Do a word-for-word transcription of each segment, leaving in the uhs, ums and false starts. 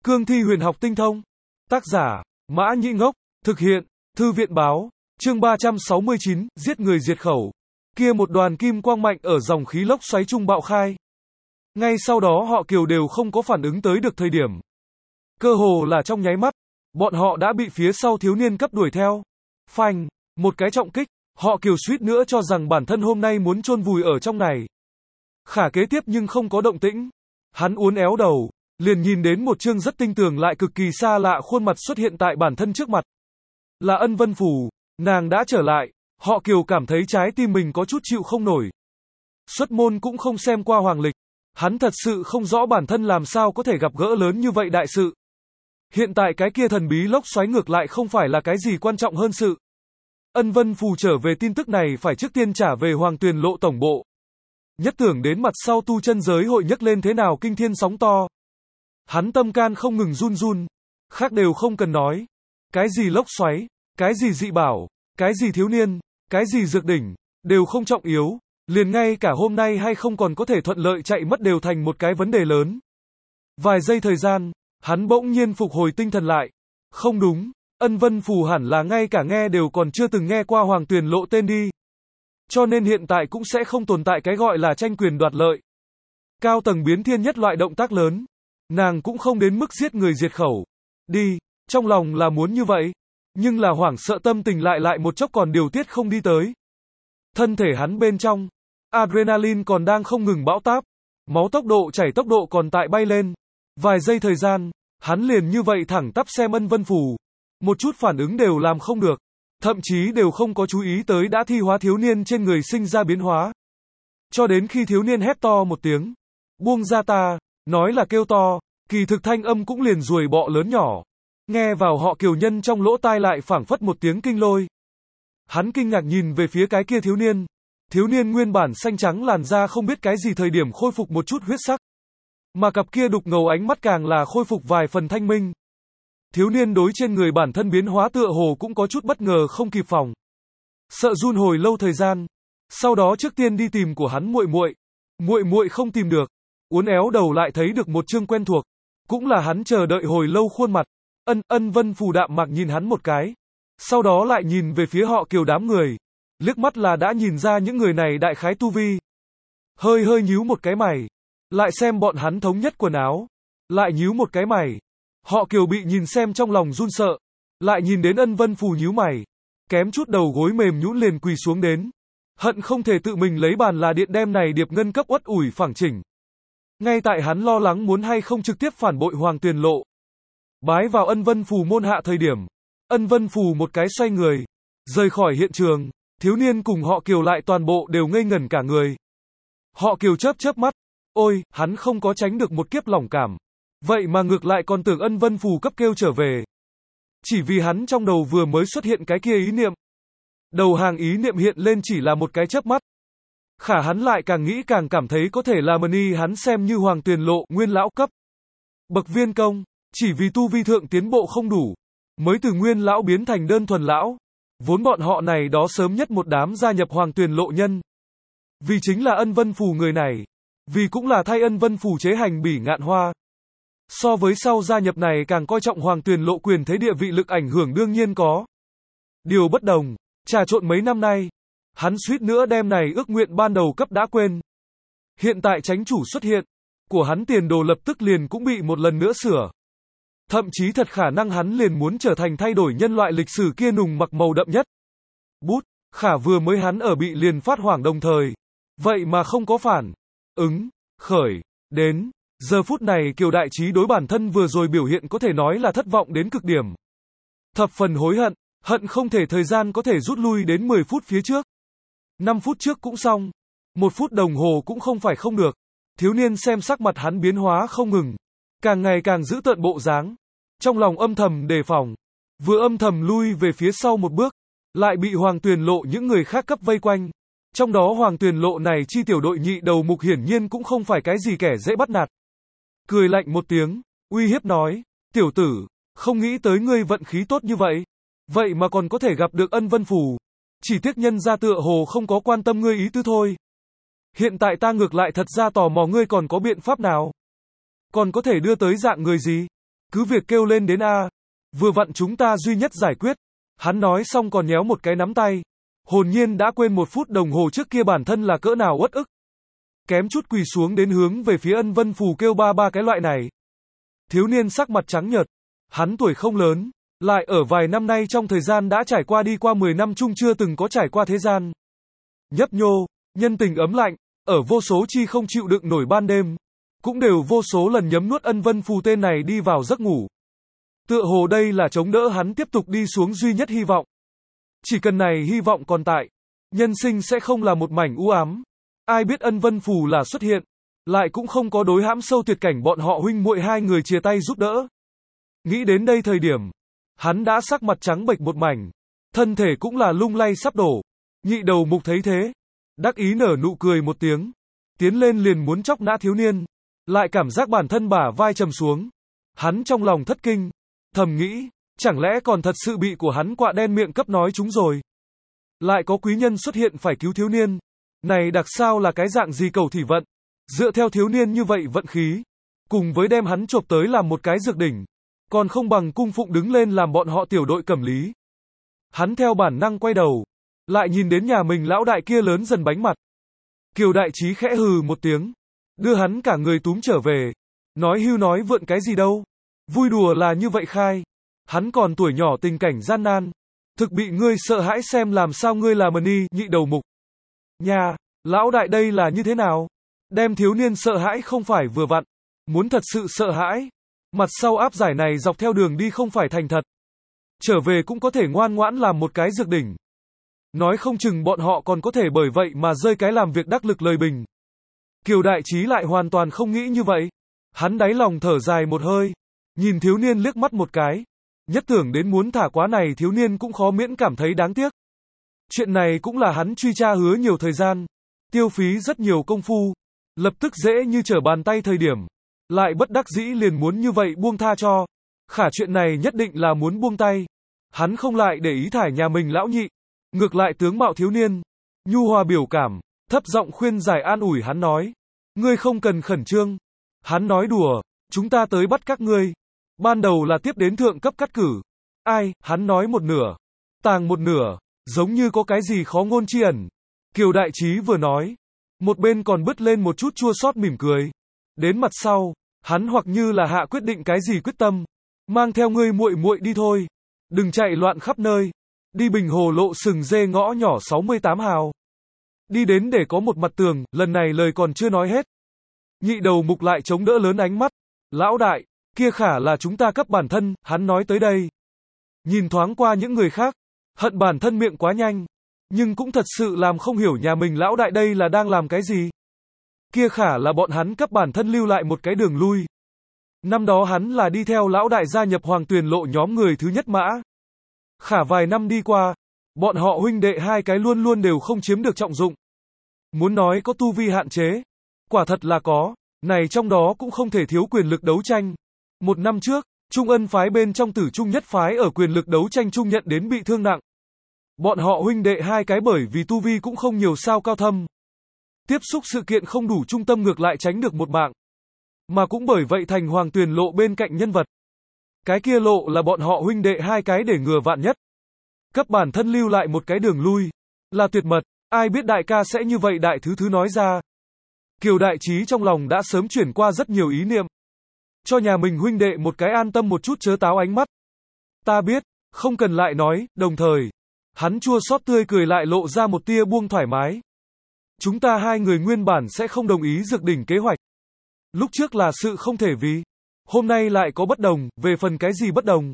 Cương thi huyền học tinh thông. Tác giả, Mã Nhĩ Ngốc. Thực hiện, Thư viện báo. Chương ba trăm sáu mươi chín, giết người diệt khẩu. Kia một đoàn kim quang mạnh ở dòng khí lốc xoáy trung bạo khai. Ngay sau đó họ Kiều đều không có phản ứng tới được thời điểm. Cơ hồ là trong nháy mắt, bọn họ đã bị phía sau thiếu niên cấp đuổi theo. Phanh, một cái trọng kích, họ Kiều suýt nữa cho rằng bản thân hôm nay muốn chôn vùi ở trong này. Khả kế tiếp nhưng không có động tĩnh. Hắn uốn éo đầu, liền nhìn đến một chương rất tinh tường lại cực kỳ xa lạ khuôn mặt xuất hiện tại bản thân trước mặt. Là Ân Vân Phù, nàng đã trở lại, họ Kiều cảm thấy trái tim mình có chút chịu không nổi. Xuất môn cũng không xem qua hoàng lịch, hắn thật sự không rõ bản thân làm sao có thể gặp gỡ lớn như vậy đại sự. Hiện tại cái kia thần bí lốc xoáy ngược lại không phải là cái gì quan trọng hơn sự. Ân Vân Phù trở về tin tức này phải trước tiên trả về Hoàng Tuyền Lộ tổng bộ. Nhất tưởng đến mặt sau tu chân giới hội nhấc lên thế nào kinh thiên sóng to. Hắn tâm can không ngừng run run, khác đều không cần nói. Cái gì lốc xoáy, cái gì dị bảo, cái gì thiếu niên, cái gì dược đỉnh, đều không trọng yếu, liền ngay cả hôm nay hay không còn có thể thuận lợi chạy mất đều thành một cái vấn đề lớn. Vài giây thời gian, hắn bỗng nhiên phục hồi tinh thần lại. Không đúng, Ân Vân Phù hẳn là ngay cả nghe đều còn chưa từng nghe qua Hoàng Tuyền Lộ tên đi. Cho nên hiện tại cũng sẽ không tồn tại cái gọi là tranh quyền đoạt lợi. Cao tầng biến thiên nhất loại động tác lớn. Nàng cũng không đến mức giết người diệt khẩu. Đi, trong lòng là muốn như vậy. Nhưng là hoảng sợ tâm tình lại lại một chốc còn điều tiết không đi tới. Thân thể hắn bên trong, adrenaline còn đang không ngừng bão táp. Máu tốc độ chảy tốc độ còn tại bay lên. Vài giây thời gian, hắn liền như vậy thẳng tắp xem Ân Vân Phù. Một chút phản ứng đều làm không được. Thậm chí đều không có chú ý tới đã thi hóa thiếu niên trên người sinh ra biến hóa. Cho đến khi thiếu niên hét to một tiếng. Buông ra ta, nói là kêu to, kỳ thực thanh âm cũng liền ruồi bọ lớn nhỏ. Nghe vào họ Kiều nhân trong lỗ tai lại phảng phất một tiếng kinh lôi. Hắn kinh ngạc nhìn về phía cái kia thiếu niên. Thiếu niên nguyên bản xanh trắng làn da không biết cái gì thời điểm khôi phục một chút huyết sắc. Mà cặp kia đục ngầu ánh mắt càng là khôi phục vài phần thanh minh. Thiếu niên đối trên người bản thân biến hóa tựa hồ cũng có chút bất ngờ không kịp phòng. Sợ run hồi lâu thời gian, sau đó trước tiên đi tìm của hắn muội muội. Muội muội không tìm được, uốn éo đầu lại thấy được một chương quen thuộc, cũng là hắn chờ đợi hồi lâu khuôn mặt. Ân Ân Vân Phù đạm mạc nhìn hắn một cái, sau đó lại nhìn về phía họ Kiều đám người, liếc mắt là đã nhìn ra những người này đại khái tu vi. Hơi hơi nhíu một cái mày, lại xem bọn hắn thống nhất quần áo, lại nhíu một cái mày. Họ Kiều bị nhìn xem trong lòng run sợ, lại nhìn đến Ân Vân Phù nhíu mày, kém chút đầu gối mềm nhũn liền quỳ xuống đến, hận không thể tự mình lấy bàn là điện đem này điệp ngân cấp uất ủi phẳng chỉnh. Ngay tại hắn lo lắng muốn hay không trực tiếp phản bội Hoàng Tuyền Lộ, bái vào Ân Vân Phù môn hạ thời điểm, Ân Vân Phù một cái xoay người, rời khỏi hiện trường, thiếu niên cùng họ Kiều lại toàn bộ đều ngây ngẩn cả người. Họ Kiều chớp chớp mắt, ôi, hắn không có tránh được một kiếp lòng cảm. Vậy mà ngược lại còn tưởng Ân Vân Phù cấp kêu trở về. Chỉ vì hắn trong đầu vừa mới xuất hiện cái kia ý niệm. Đầu hàng ý niệm hiện lên chỉ là một cái chớp mắt. Khả hắn lại càng nghĩ càng cảm thấy có thể là mani hắn xem như Hoàng Tuyền Lộ nguyên lão cấp. Bậc viên công, chỉ vì tu vi thượng tiến bộ không đủ, mới từ nguyên lão biến thành đơn thuần lão. Vốn bọn họ này đó sớm nhất một đám gia nhập Hoàng Tuyền Lộ nhân. Vì chính là Ân Vân Phù người này. Vì cũng là thay Ân Vân Phù chế hành bỉ ngạn hoa. So với sau gia nhập này càng coi trọng Hoàng Tuyền Lộ quyền thế địa vị lực ảnh hưởng đương nhiên có. Điều bất đồng, trà trộn mấy năm nay, hắn suýt nữa đem này ước nguyện ban đầu cấp đã quên. Hiện tại chánh chủ xuất hiện, của hắn tiền đồ lập tức liền cũng bị một lần nữa sửa. Thậm chí thật khả năng hắn liền muốn trở thành thay đổi nhân loại lịch sử kia nùng mặc màu đậm nhất. Bút, khả vừa mới hắn ở bị liền phát hoảng đồng thời. Vậy mà không có phản ứng, khởi, đến. Giờ phút này Kiều Đại Trí đối bản thân vừa rồi biểu hiện có thể nói là thất vọng đến cực điểm. Thập phần hối hận, hận không thể thời gian có thể rút lui đến mười phút phía trước. năm phút trước cũng xong. một phút đồng hồ cũng không phải không được. Thiếu niên xem sắc mặt hắn biến hóa không ngừng. Càng ngày càng giữ tợn bộ dáng. Trong lòng âm thầm đề phòng. Vừa âm thầm lui về phía sau một bước. Lại bị Hoàng Tuyền Lộ những người khác cấp vây quanh. Trong đó Hoàng Tuyền Lộ này chi tiểu đội nhị đầu mục hiển nhiên cũng không phải cái gì kẻ dễ bắt nạt. Cười lạnh một tiếng, uy hiếp nói, tiểu tử, không nghĩ tới ngươi vận khí tốt như vậy. Vậy mà còn có thể gặp được Ân Vân Phù. Chỉ tiếc nhân ra tựa hồ không có quan tâm ngươi ý tứ thôi. Hiện tại ta ngược lại thật ra tò mò ngươi còn có biện pháp nào. Còn có thể đưa tới dạng người gì. Cứ việc kêu lên đến a. Vừa vặn chúng ta duy nhất giải quyết. Hắn nói xong còn nhéo một cái nắm tay. Hồn nhiên đã quên một phút đồng hồ trước kia bản thân là cỡ nào uất ức. Kém chút quỳ xuống đến hướng về phía Ân Vân Phù kêu ba ba cái loại này. Thiếu niên sắc mặt trắng nhợt. Hắn tuổi không lớn, lại ở vài năm nay trong thời gian đã trải qua đi qua mười năm chung chưa từng có trải qua thế gian. Nhấp nhô, nhân tình ấm lạnh, ở vô số chi không chịu đựng nổi ban đêm, cũng đều vô số lần nhấm nuốt Ân Vân Phù tên này đi vào giấc ngủ. Tựa hồ đây là chống đỡ hắn tiếp tục đi xuống duy nhất hy vọng. Chỉ cần này hy vọng còn tại, nhân sinh sẽ không là một mảnh u ám. Ai biết Ân Vân Phù là xuất hiện, lại cũng không có đối hãm sâu tuyệt cảnh bọn họ huynh muội hai người chia tay giúp đỡ. Nghĩ đến đây thời điểm, hắn đã sắc mặt trắng bệch một mảnh, thân thể cũng là lung lay sắp đổ. Nhị đầu mục thấy thế, đắc ý nở nụ cười một tiếng, tiến lên liền muốn chóc nã thiếu niên, lại cảm giác bản thân bả vai trầm xuống. Hắn trong lòng thất kinh, thầm nghĩ, chẳng lẽ còn thật sự bị của hắn quạ đen miệng cấp nói chúng rồi. Lại có quý nhân xuất hiện phải cứu thiếu niên, này đặc sao là cái dạng gì cầu thủy vận, dựa theo thiếu niên như vậy vận khí, cùng với đem hắn chộp tới làm một cái dược đỉnh, còn không bằng cung phụng đứng lên làm bọn họ tiểu đội cẩm lý. Hắn theo bản năng quay đầu, lại nhìn đến nhà mình lão đại kia lớn dần bánh mặt. Kiều đại trí khẽ hừ một tiếng, đưa hắn cả người túm trở về, nói hưu nói vượn cái gì đâu, vui đùa là như vậy khai, hắn còn tuổi nhỏ tình cảnh gian nan, thực bị ngươi sợ hãi xem làm sao ngươi là mần y, nhị đầu mục. Nhà, lão đại đây là như thế nào? Đem thiếu niên sợ hãi không phải vừa vặn, muốn thật sự sợ hãi, mặt sau áp giải này dọc theo đường đi không phải thành thật. Trở về cũng có thể ngoan ngoãn làm một cái dược đỉnh. Nói không chừng bọn họ còn có thể bởi vậy mà rơi cái làm việc đắc lực lời bình. Kiều đại trí lại hoàn toàn không nghĩ như vậy. Hắn đáy lòng thở dài một hơi, nhìn thiếu niên liếc mắt một cái, nhất tưởng đến muốn thả quá này thiếu niên cũng khó miễn cảm thấy đáng tiếc. Chuyện này cũng là hắn truy tra hứa nhiều thời gian, tiêu phí rất nhiều công phu, lập tức dễ như trở bàn tay thời điểm, lại bất đắc dĩ liền muốn như vậy buông tha cho. Khả chuyện này nhất định là muốn buông tay. Hắn không lại để ý thải nhà mình lão nhị, ngược lại tướng mạo thiếu niên, nhu hòa biểu cảm, thấp giọng khuyên giải an ủi hắn nói, ngươi không cần khẩn trương. Hắn nói đùa, chúng ta tới bắt các ngươi. Ban đầu là tiếp đến thượng cấp cắt cử. Ai, hắn nói một nửa, tàng một nửa, giống như có cái gì khó ngôn chi ẩn. Kiều đại trí vừa nói, một bên còn bứt lên một chút chua xót mỉm cười. Đến mặt sau, hắn hoặc như là hạ quyết định cái gì quyết tâm, mang theo ngươi muội muội đi thôi, đừng chạy loạn khắp nơi, đi Bình Hồ lộ sừng dê ngõ nhỏ sáu mươi tám hào. Đi đến để có một mặt tường, lần này lời còn chưa nói hết. Nhị đầu mục lại chống đỡ lớn ánh mắt, lão đại, kia khả là chúng ta cấp bản thân, hắn nói tới đây. Nhìn thoáng qua những người khác, hận bản thân miệng quá nhanh, nhưng cũng thật sự làm không hiểu nhà mình lão đại đây là đang làm cái gì. Kia khả là bọn hắn cấp bản thân lưu lại một cái đường lui. Năm đó hắn là đi theo lão đại gia nhập Hoàng Tuyền lộ nhóm người thứ nhất mã. Khả vài năm đi qua, bọn họ huynh đệ hai cái luôn luôn đều không chiếm được trọng dụng. Muốn nói có tu vi hạn chế, quả thật là có, này trong đó cũng không thể thiếu quyền lực đấu tranh. Một năm trước, Trung Ân phái bên trong Tử Trung nhất phái ở quyền lực đấu tranh chung nhận đến bị thương nặng. Bọn họ huynh đệ hai cái bởi vì tu vi cũng không nhiều sao cao thâm. Tiếp xúc sự kiện không đủ trung tâm ngược lại tránh được một mạng. Mà cũng bởi vậy thành Hoàng Tuyền lộ bên cạnh nhân vật. Cái kia lộ là bọn họ huynh đệ hai cái để ngừa vạn nhất. Cấp bản thân lưu lại một cái đường lui. Là tuyệt mật, ai biết đại ca sẽ như vậy đại thứ thứ nói ra. Kiều đại trí trong lòng đã sớm chuyển qua rất nhiều ý niệm. Cho nhà mình huynh đệ một cái an tâm một chút chớ táo ánh mắt. Ta biết, không cần lại nói, đồng thời. Hắn chua xót tươi cười lại lộ ra một tia buông thoải mái. Chúng ta hai người nguyên bản sẽ không đồng ý dược đỉnh kế hoạch. Lúc trước là sự không thể vì. Hôm nay lại có bất đồng, về phần cái gì bất đồng.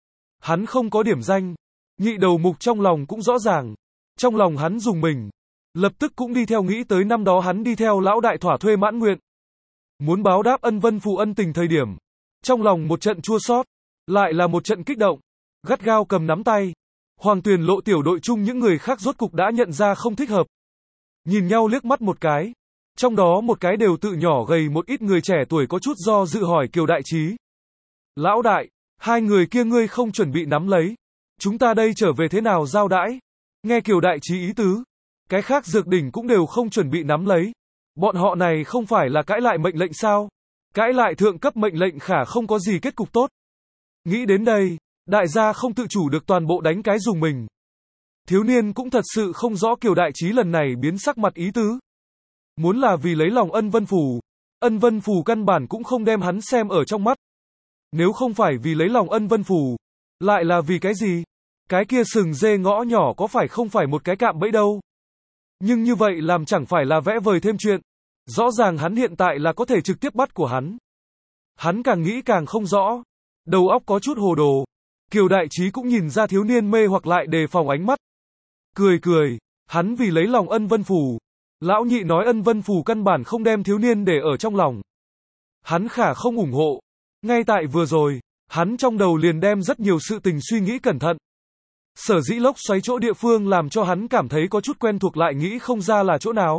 Hắn không có điểm danh. Nhị đầu mục trong lòng cũng rõ ràng. Trong lòng hắn dùng mình. Lập tức cũng đi theo nghĩ tới năm đó hắn đi theo lão đại thỏa thuê mãn nguyện. Muốn báo đáp Ân Vân Phù ân tình thời điểm. Trong lòng một trận chua xót, lại là một trận kích động. Gắt gao cầm nắm tay. Hoàng Tuyền lộ tiểu đội chung những người khác rốt cục đã nhận ra không thích hợp. Nhìn nhau liếc mắt một cái. Trong đó một cái đều tự nhỏ gầy một ít người trẻ tuổi có chút do dự hỏi Kiều đại trí. Lão đại, hai người kia ngươi không chuẩn bị nắm lấy. Chúng ta đây trở về thế nào giao đãi? Nghe Kiều đại trí ý tứ. Cái khác dược đỉnh cũng đều không chuẩn bị nắm lấy. Bọn họ này không phải là cãi lại mệnh lệnh sao? Cãi lại thượng cấp mệnh lệnh khả không có gì kết cục tốt. Nghĩ đến đây, đại gia không tự chủ được toàn bộ đánh cái dùng mình. Thiếu niên cũng thật sự không rõ Kiều Đại Trí lần này biến sắc mặt ý tứ. Muốn là vì lấy lòng Ân Vân Phù, Ân Vân Phù căn bản cũng không đem hắn xem ở trong mắt. Nếu không phải vì lấy lòng Ân Vân Phù, lại là vì cái gì? Cái kia sừng dê ngõ nhỏ có phải không phải một cái cạm bẫy đâu. Nhưng như vậy làm chẳng phải là vẽ vời thêm chuyện. Rõ ràng hắn hiện tại là có thể trực tiếp bắt của hắn. Hắn càng nghĩ càng không rõ. Đầu óc có chút hồ đồ. Kiều Đại Trí cũng nhìn ra thiếu niên mê hoặc lại đề phòng ánh mắt. Cười cười, hắn vì lấy lòng Ân Vân Phù. Lão nhị nói Ân Vân Phù căn bản không đem thiếu niên để ở trong lòng. Hắn khả không ủng hộ. Ngay tại vừa rồi, hắn trong đầu liền đem rất nhiều sự tình suy nghĩ cẩn thận. Sở dĩ lốc xoáy chỗ địa phương làm cho hắn cảm thấy có chút quen thuộc lại nghĩ không ra là chỗ nào.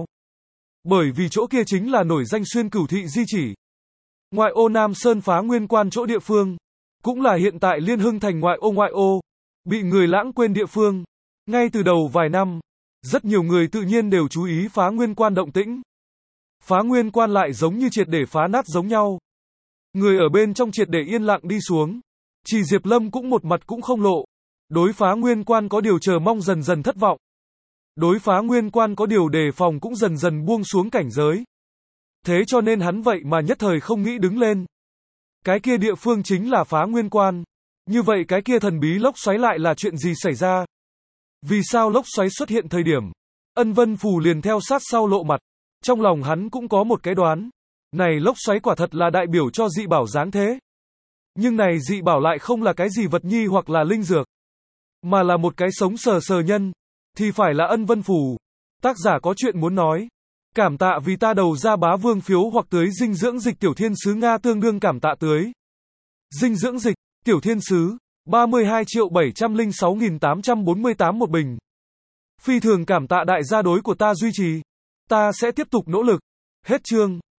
Bởi vì chỗ kia chính là nổi danh xuyên cửu thị di chỉ. Ngoại ô Nam Sơn Phá Nguyên Quan chỗ địa phương. Cũng là hiện tại Liên Hưng thành ngoại ô ngoại ô. Bị người lãng quên địa phương. Ngay từ đầu vài năm, rất nhiều người tự nhiên đều chú ý Phá Nguyên Quan động tĩnh. Phá Nguyên Quan lại giống như triệt để phá nát giống nhau. Người ở bên trong triệt để yên lặng đi xuống. Chỉ Diệp Lâm cũng một mặt cũng không lộ. Đối Phá Nguyên Quan có điều chờ mong dần dần thất vọng. Đối Phá Nguyên Quan có điều đề phòng cũng dần dần buông xuống cảnh giới. Thế cho nên hắn vậy mà nhất thời không nghĩ đứng lên. Cái kia địa phương chính là Phá Nguyên Quan. Như vậy cái kia thần bí lốc xoáy lại là chuyện gì xảy ra? Vì sao lốc xoáy xuất hiện thời điểm? Ân Vân Phù liền theo sát sau lộ mặt. Trong lòng hắn cũng có một cái đoán. Này lốc xoáy quả thật là đại biểu cho dị bảo dáng thế. Nhưng này dị bảo lại không là cái gì vật nhi hoặc là linh dược. Mà là một cái sống sờ sờ nhân. Thì phải là Ân Vân Phù. Tác giả có chuyện muốn nói. Cảm tạ vì ta đầu ra bá vương phiếu hoặc tưới dinh dưỡng dịch tiểu thiên sứ Nga tương đương cảm tạ tưới. Dinh dưỡng dịch, tiểu thiên sứ, ba mươi hai triệu bảy trăm lẻ sáu nghìn tám trăm bốn mươi tám một bình. Phi thường cảm tạ đại gia đối của ta duy trì. Ta sẽ tiếp tục nỗ lực. Hết chương.